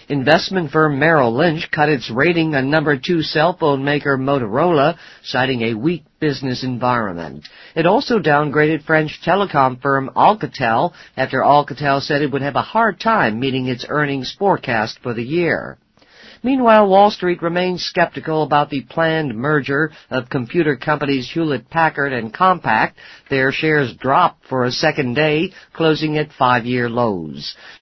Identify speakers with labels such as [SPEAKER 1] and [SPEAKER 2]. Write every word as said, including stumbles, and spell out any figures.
[SPEAKER 1] Investment firm Merrill Lynch cut its rating on number two cell phone maker Motorola, citing a weak business environment. It also downgraded French telecom firm Alcatel after Alcatel said it would have a hard time meeting its earnings forecast for the year. Meanwhile, Wall Street remains skeptical about the planned merger of computer companies Hewlett-Packard and Compaq. Their shares dropped for a second day, closing at five-year lows.